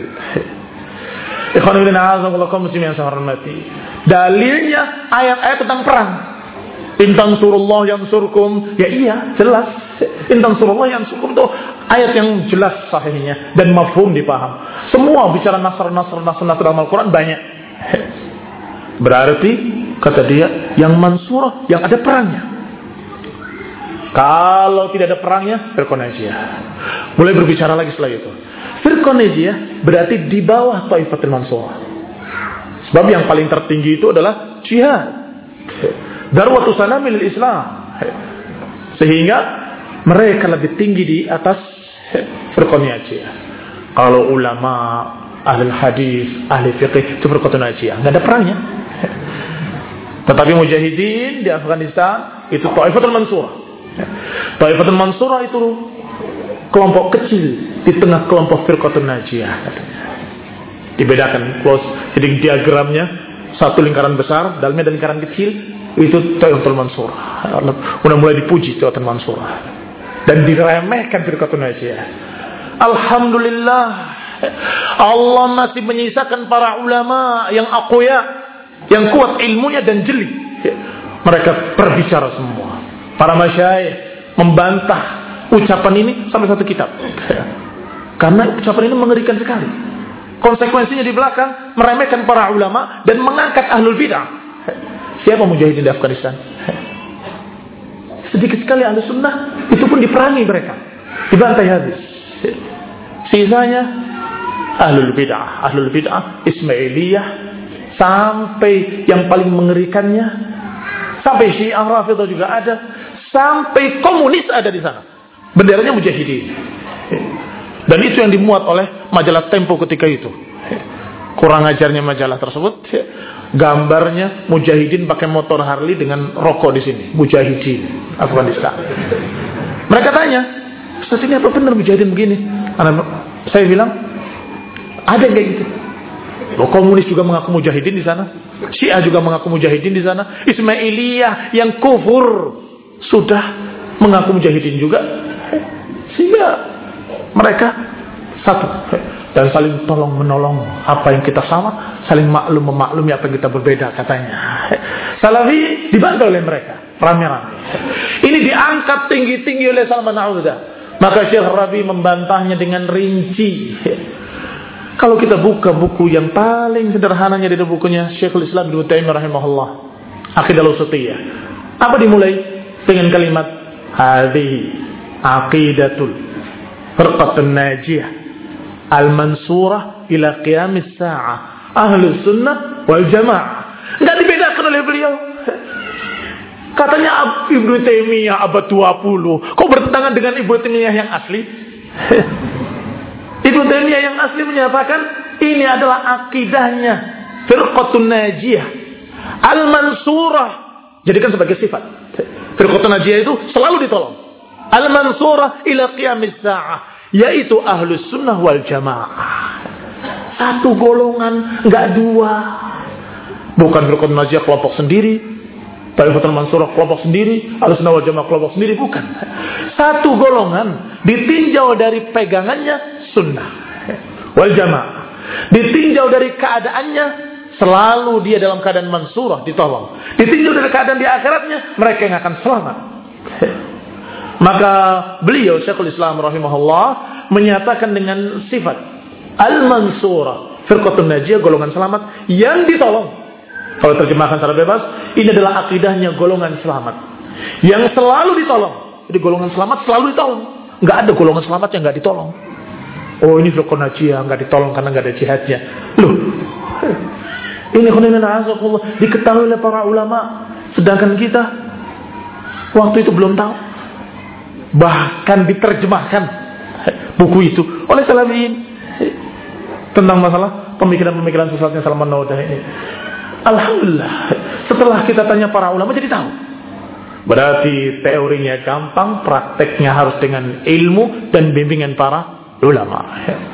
Muslimin yang saya hormati. Dalilnya ayat-ayat tentang perang. Intan surullah yang surkum. Ya iya, jelas. Intan surullah yang surkum itu ayat yang jelas sahihnya dan mafhum dipaham. Semua bicara nasr dalam Al-Quran banyak. Berarti kata dia yang mansurah, yang ada perangnya. Kalau tidak ada perangnya, firqah najiyah. Mulai berbicara lagi setelah itu. Firqah najiyah berarti di bawah Thaifatul Mansurah. Sebab yang paling tertinggi itu adalah jihad. Darwatu sanamil Islam. Sehingga mereka lebih tinggi di atas firqah najiyah. Kalau ulama, ahli hadis, ahli fiqh itu firqah najiyah, enggak ada perangnya. Tetapi mujahidin di Afghanistan itu Thaifatul Mansurah. Thaifatul Mansurah itu kelompok kecil di tengah kelompok firqatun najiyah. Dibedakan close. Jadi diagramnya satu lingkaran besar, dalamnya ada lingkaran kecil, itu Thaifatul Mansurah. Udah mulai dipuji Thaifatul Mansurah dan diremehkan firqatun najiyah. Alhamdulillah, Allah masih menyisakan para ulama yang aqoya, yang kuat ilmunya dan jeli. Mereka berbicara semua. Para masyayikh membantah ucapan ini sampai satu kitab. Karena ucapan ini mengerikan sekali. Konsekuensinya di belakang meremehkan para ulama dan mengangkat ahlul bid'ah. Siapa mujahidin di Afghanistan? Sedikit sekali ahlus sunnah, itu pun diperangi mereka, dibantai habis. Sisanya ahlul bid'ah Ismailiyah, sampai yang paling mengerikannya sampai Syiah Rafidah juga ada, sampai komunis ada di sana. Benderanya mujahidin. Dan itu yang dimuat oleh majalah Tempo ketika itu. Kurang ajarnya majalah tersebut, gambarnya mujahidin pakai motor Harley dengan rokok di sini. Mujahidin Afghanistan. Mereka tanya, Ustaz ini apa benar mujahidin begini? Saya bilang, ada kayak gitu. Loh, komunis juga mengaku mujahidin di sana. Syiah juga mengaku mujahidin di sana. Ismailiyah yang kufur sudah mengaku mujahidin juga. Sehingga mereka satu dan saling tolong menolong. Apa yang kita sama, saling maklum memaklumi apa yang kita berbeda katanya. Salafi dibantah oleh mereka rame-rame. Ini diangkat tinggi-tinggi oleh Salman Audah. Maka Syekh Rabi membantahnya dengan rinci. Kalau kita buka buku yang paling sederhananya dari bukunya Syekhul Islam Ibnu Taimiyah rahimahullah, Aqidah Al-Wasithiyah, apa dimulai dengan kalimat hadhihi aqidatul firqatun najiyah al-mansurah ila qiyamis sa'ah ahlus sunnah wal jamaah. Enggak dibedakan oleh beliau. Katanya Ibnu Taimiyah abad 20. Kok bertentangan dengan Ibnu Taimiyah yang asli? Ibnu Taimiyah yang asli menyatakan ini adalah akidahnya Firqatun Najiyah Al-Mansurah. Jadikan sebagai sifat. Firqatun Najiyah itu selalu ditolong. Al-Mansurah ila qiyamis sa'ah, yaitu Ahlus Sunnah wal Jamaah. Satu golongan, enggak dua. Bukan Firqatun Najiyah kelompok sendiri, Taifatul Mansurah kelompok sendiri, Ahlus Sunnah wal Jamaah kelompok sendiri, bukan. Satu golongan ditinjau dari pegangannya sunnah wal jamaah, ditinjau dari keadaannya selalu dia dalam keadaan mansurah, ditolong. Ditinjau dari keadaan di akhiratnya, mereka yang akan selamat. Maka beliau Syekhul Islam rahimahullah menyatakan dengan sifat al-mansurah, firqatun najiyah, golongan selamat yang ditolong. Kalau terjemahkan secara bebas, ini adalah akidahnya golongan selamat yang selalu ditolong. Jadi golongan selamat selalu ditolong. Enggak ada golongan selamat yang enggak ditolong. Oh, ini firqatun najiyah enggak ditolong karena enggak ada jihadnya. Loh, ini khonainan diketahui oleh para ulama, sedangkan kita waktu itu belum tahu. Bahkan diterjemahkan buku itu oleh salafiyin tentang masalah pemikiran-pemikiran sesatnya Salman Naudah ini. Alhamdulillah, setelah kita tanya para ulama jadi tahu. Berarti teorinya gampang, prakteknya harus dengan ilmu dan bimbingan para ulama.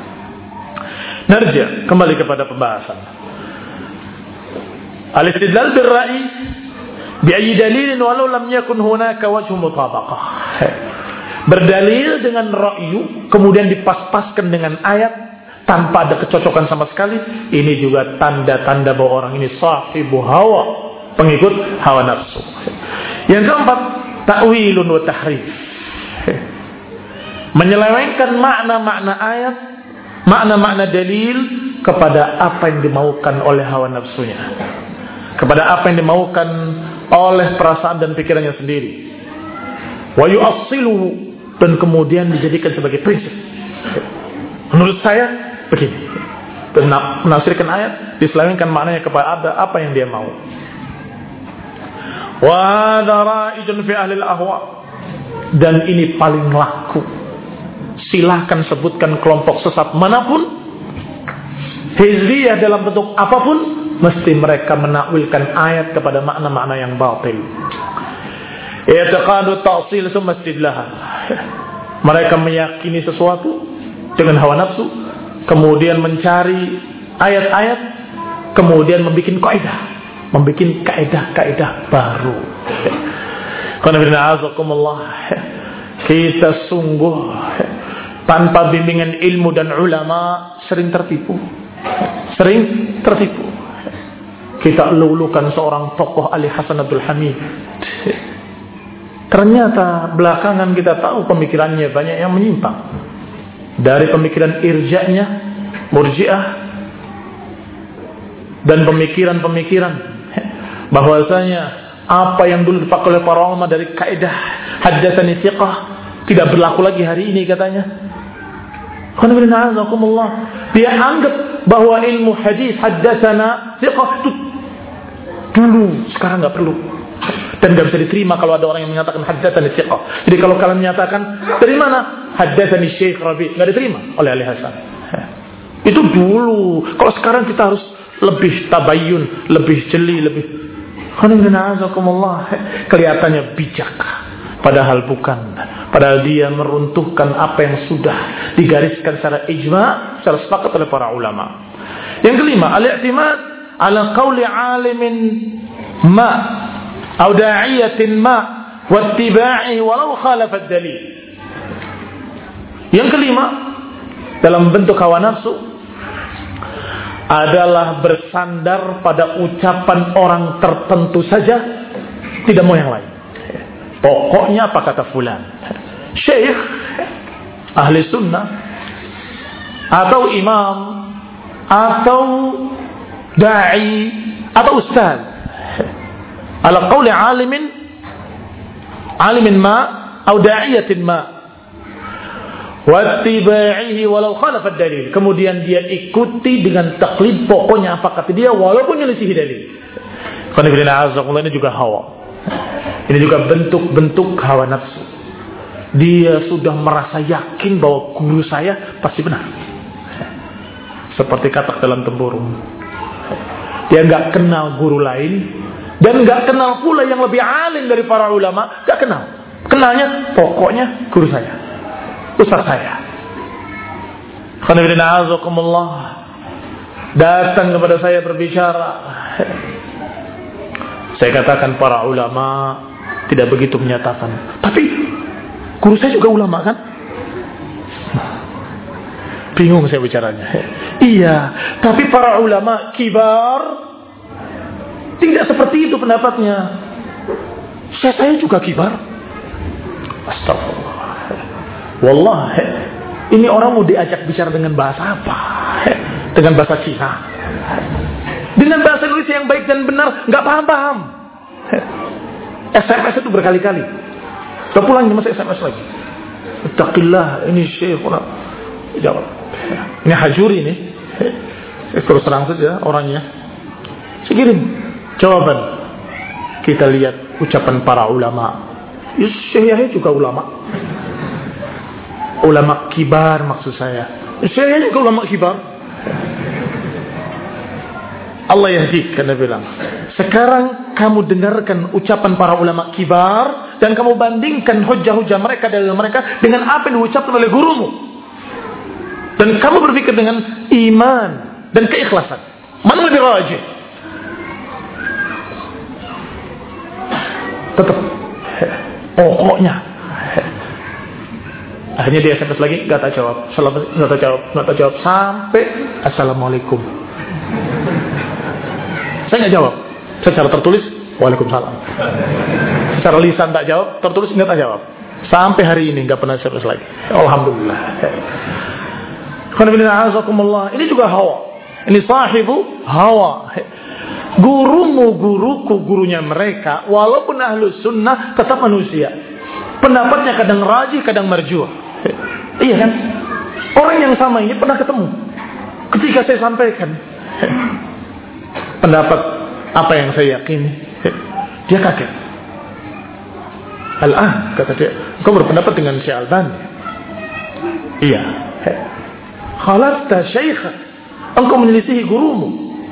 Narja, kembali kepada pembahasan. Al-istidlal bil-ra'i bi'ayyi dalilin walau lam yakun hunaka wajhu mutabaqah. Berdalil dengan ra'yu, kemudian dipas-paskan dengan ayat tanpa ada kecocokan sama sekali, ini juga tanda-tanda bahwa orang ini sahibu hawa, pengikut hawa nafsu. Yang keempat, ta'wilun wa tahrif. Menyelewengkan makna-makna ayat, makna-makna dalil kepada apa yang dimaukan oleh hawa nafsunya, kepada apa yang dimaukan oleh perasaan dan pikirannya sendiri. Wa yu'assiluhu, dan kemudian dijadikan sebagai prinsip. Menurut saya begini, menafsirkan ayat, diselewengkan maknanya kepada apa yang dia mau. Wa dara'ijun fi ahli al-ahwa, dan ini paling laku. Silahkan sebutkan kelompok sesat manapun, hizbiyah dalam bentuk apapun, mesti mereka menakwilkan ayat kepada makna-makna yang batil. I'tiqadu ta'sil summa istidlal. Mereka meyakini sesuatu dengan hawa nafsu, kemudian mencari ayat-ayat, kemudian membuat kaidah baru. Kita sungguh tanpa bimbingan ilmu dan ulama sering tertipu. Kita lulukan seorang tokoh Ali Hasan Abdul Hamid. Ternyata belakangan kita tahu pemikirannya banyak yang menyimpang. Dari pemikiran irja'nya, murji'ah, dan pemikiran-pemikiran bahwasanya apa yang dulu dipakai oleh para ulama dari kaidah haddatsani thiqah tidak berlaku lagi hari ini katanya. Dia anggap bahwa ilmu hadis haddatsana thiqah itu dulu, sekarang enggak perlu. Dan enggak bisa diterima kalau ada orang yang mengatakan haddatsani thiqah. Jadi kalau kalian menyatakan dari mana? Haddatsani Syekh Rabi, enggak diterima oleh Ali Hasan. Itu dulu. Kalau sekarang kita harus lebih tabayyun, lebih jeli, lebih kelihatannya bijak, padahal bukan. Padahal dia meruntuhkan apa yang sudah digariskan secara ijma', secara sepakat oleh para ulama. Yang kelima, al-i'timad ala qawli alimin ma atau da'iyatin ma wa ittiba'i walau khalafa ad-dalil. Yang kelima, dalam bentuk hawa nafsu, adalah bersandar pada ucapan orang tertentu saja, tidak mau yang lain. Pokoknya apa kata fulan, syekh, ahli sunnah, atau imam, atau da'i, atau ustaz, ala qawli alimin ma atau da'iyatin ma wattiba'ihi walau khalafa dalil. Kemudian dia ikuti dengan taklid, pokoknya apa kata dia walaupun menyelisihi dalil. Karena ini juga hawa. Ini juga bentuk-bentuk hawa nafsu. Dia sudah merasa yakin bahwa guru saya pasti benar. Seperti katak dalam tempurung. Dia nggak kenal guru lain dan nggak kenal pula yang lebih alim dari para ulama. Nggak kenal. Kenalnya pokoknya guru saya, ustaz saya. Datang kepada saya berbicara. Saya katakan para ulama tidak begitu menyatakan. Tapi guru saya juga ulama kan? Bingung saya bicaranya. Iya, tapi para ulama kibar tidak seperti itu pendapatnya. Saya juga kibar. Astagfirullah. Wallahi, ini orang mau diajak bicara dengan bahasa apa? Dengan bahasa Cina. Dengan bahasa Indonesia yang baik dan benar, nggak paham-paham. SMS itu berkali-kali. Udah pulang masih SMS lagi. Taqillah, ini syekh. Jawab. Ini hajuri nih. Terus terang saja orangnya. Sekirim jawaban. Kita lihat ucapan para ulama. Syekh juga ulama. Ulama kibar maksud saya. Syekh juga ulama kibar. Allah yahdi, karena bilang, sekarang kamu dengarkan ucapan para ulama kibar dan kamu bandingkan hujah-hujah mereka dalil mereka dengan apa yang diucapkan oleh gurumu. Dan kamu berpikir dengan iman dan keikhlasan. Mana lebih rajih? Tetap pokoknya. Akhirnya dia SMS lagi, nggak tak jawab sampai assalamualaikum. Saya nggak jawab. Secara tertulis, waalaikumsalam. Secara lisan tak jawab, tertulis nggak tak jawab. Sampai hari ini nggak pernah SMS lagi. Alhamdulillah. Ini juga hawa. Ini sahibu hawa. Gurumu, guruku, gurunya mereka, walaupun ahlus sunnah, tetap manusia. Pendapatnya kadang rajih, kadang marjuh. Iya kan? Orang yang sama ini pernah ketemu. Ketika saya sampaikan pendapat apa yang saya yakini, dia kaget. Al-an, kata dia, kau berpendapat dengan Syekh Albani? Iya. Khalafta syaikha, engkau menyelisihi gurumu.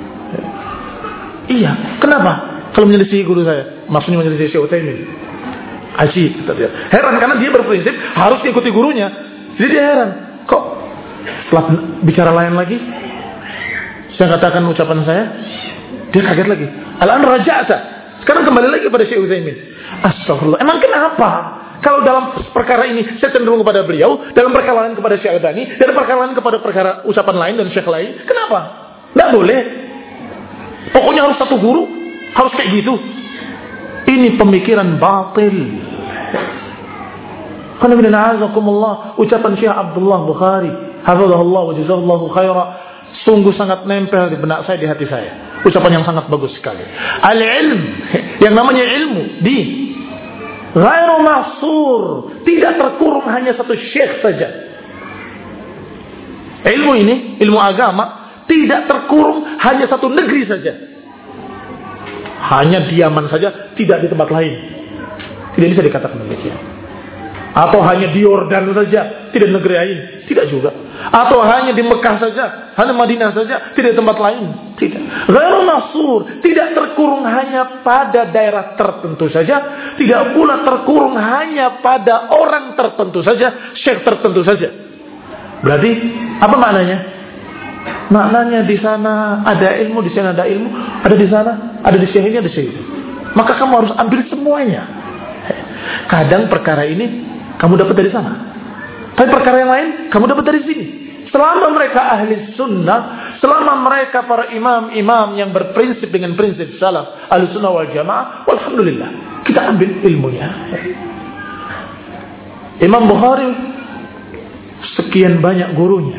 Iya. Kenapa? Kalau menyelisihi guru saya, maksudnya menyelisihi Syekh Utsaimin. Ajib, kata dia. Heran karena dia berprinsip harus ikuti gurunya. Jadi dia heran, kok setelah bicara lain lagi, saya katakan ucapan saya, dia kaget lagi. Al-an raja'ta. Sekarang kembali lagi pada Syekh Utsaimin. Astagfirullah. Emang kenapa? Kalau dalam perkara ini saya cenderung kepada beliau, dalam perkara lain kepada Syekh Albani, dalam perkara lain kepada perkara ucapan lain dan syekh lain, kenapa? Tidak boleh. Pokoknya harus satu guru, harus kayak gitu. Ini pemikiran batil. Ucapan Syekh Abdullah Bukhari, hafizahullah wa jazallahu khaira, sungguh sangat nempel di benak saya, di hati saya. Ucapan yang sangat bagus sekali. Al-ilm, yang namanya ilmu, ghairu mahsur, tidak terkurung hanya satu syekh saja. Ilmu ini, ilmu agama, tidak terkurung hanya satu negeri saja. Hanya di Yaman saja, tidak di tempat lain. Tidak bisa dikatakan demikian. Atau hanya di Yordan saja, tidak negeri lain, tidak juga. Atau hanya di Mekah saja, hanya Madinah saja, tidak tempat lain, tidak. Ghairu mahsur, tidak terkurung hanya pada daerah tertentu saja, tidak pula terkurung hanya pada orang tertentu saja, syekh tertentu saja. Berarti apa maknanya? Maknanya di sana ada ilmu, di sana ada ilmu, ada di sana, ada di syekh ini, ada di syekh itu. Maka kamu harus ambil semuanya. Kadang perkara ini kamu dapat dari sana, tapi perkara yang lain kamu dapat dari sini. Selama mereka ahli sunnah, selama mereka para imam-imam yang berprinsip dengan prinsip salaf ahli sunnah wal jamaah, walhamdulillah kita ambil ilmunya. Imam Bukhari sekian banyak gurunya,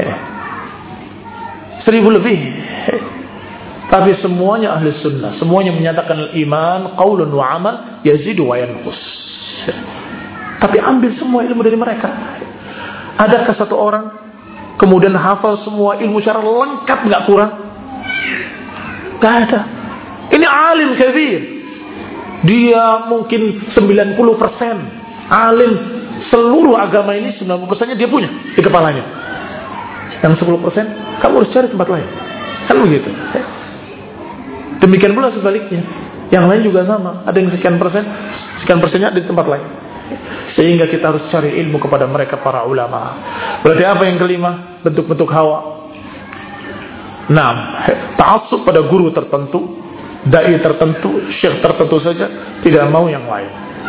1000 lebih, tapi semuanya ahli sunnah, semuanya menyatakan iman qaulun wa amal yazidu wa yanqus. Tapi ambil semua ilmu dari mereka. Adakah satu orang kemudian hafal semua ilmu secara lengkap, nggak kurang? Gak ada. Ini alim kabir. Dia mungkin 90% alim, seluruh agama ini 90%-nya dia punya di kepalanya. Yang 10% kamu harus cari tempat lain. Kan begitu. Demikian pula sebaliknya. Yang lain juga sama. Ada yang sekian persennya di tempat lain. Sehingga kita harus cari ilmu kepada mereka para ulama. Berarti apa yang kelima? Bentuk-bentuk hawa. 6. Ta'assub pada guru tertentu, dai tertentu, syekh tertentu saja, tidak mau yang lain.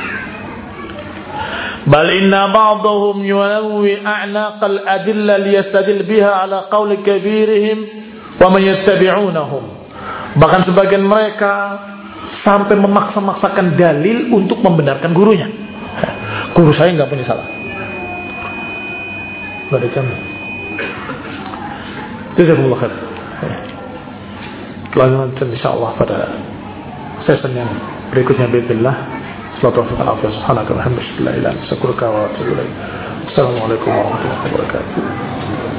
Bal inna ba'dahum yunawwi a'naq al-adilla liyastadil biha ala qawli kabirihim wa man yattabi'unahum. Bahkan sebagian mereka sampai memaksa-maksakan dalil untuk membenarkan gurunya. Guru saya enggak punya salah. Pada jam. Jazakumullah khair. Lanjutkan insyaallah pada sesi yang berikutnya bismillah. Subhanaka wa bihamdika la ilaha illa anta astaghfiruka wa atubu ilaik. Assalamualaikum warahmatullahi wabarakatuh.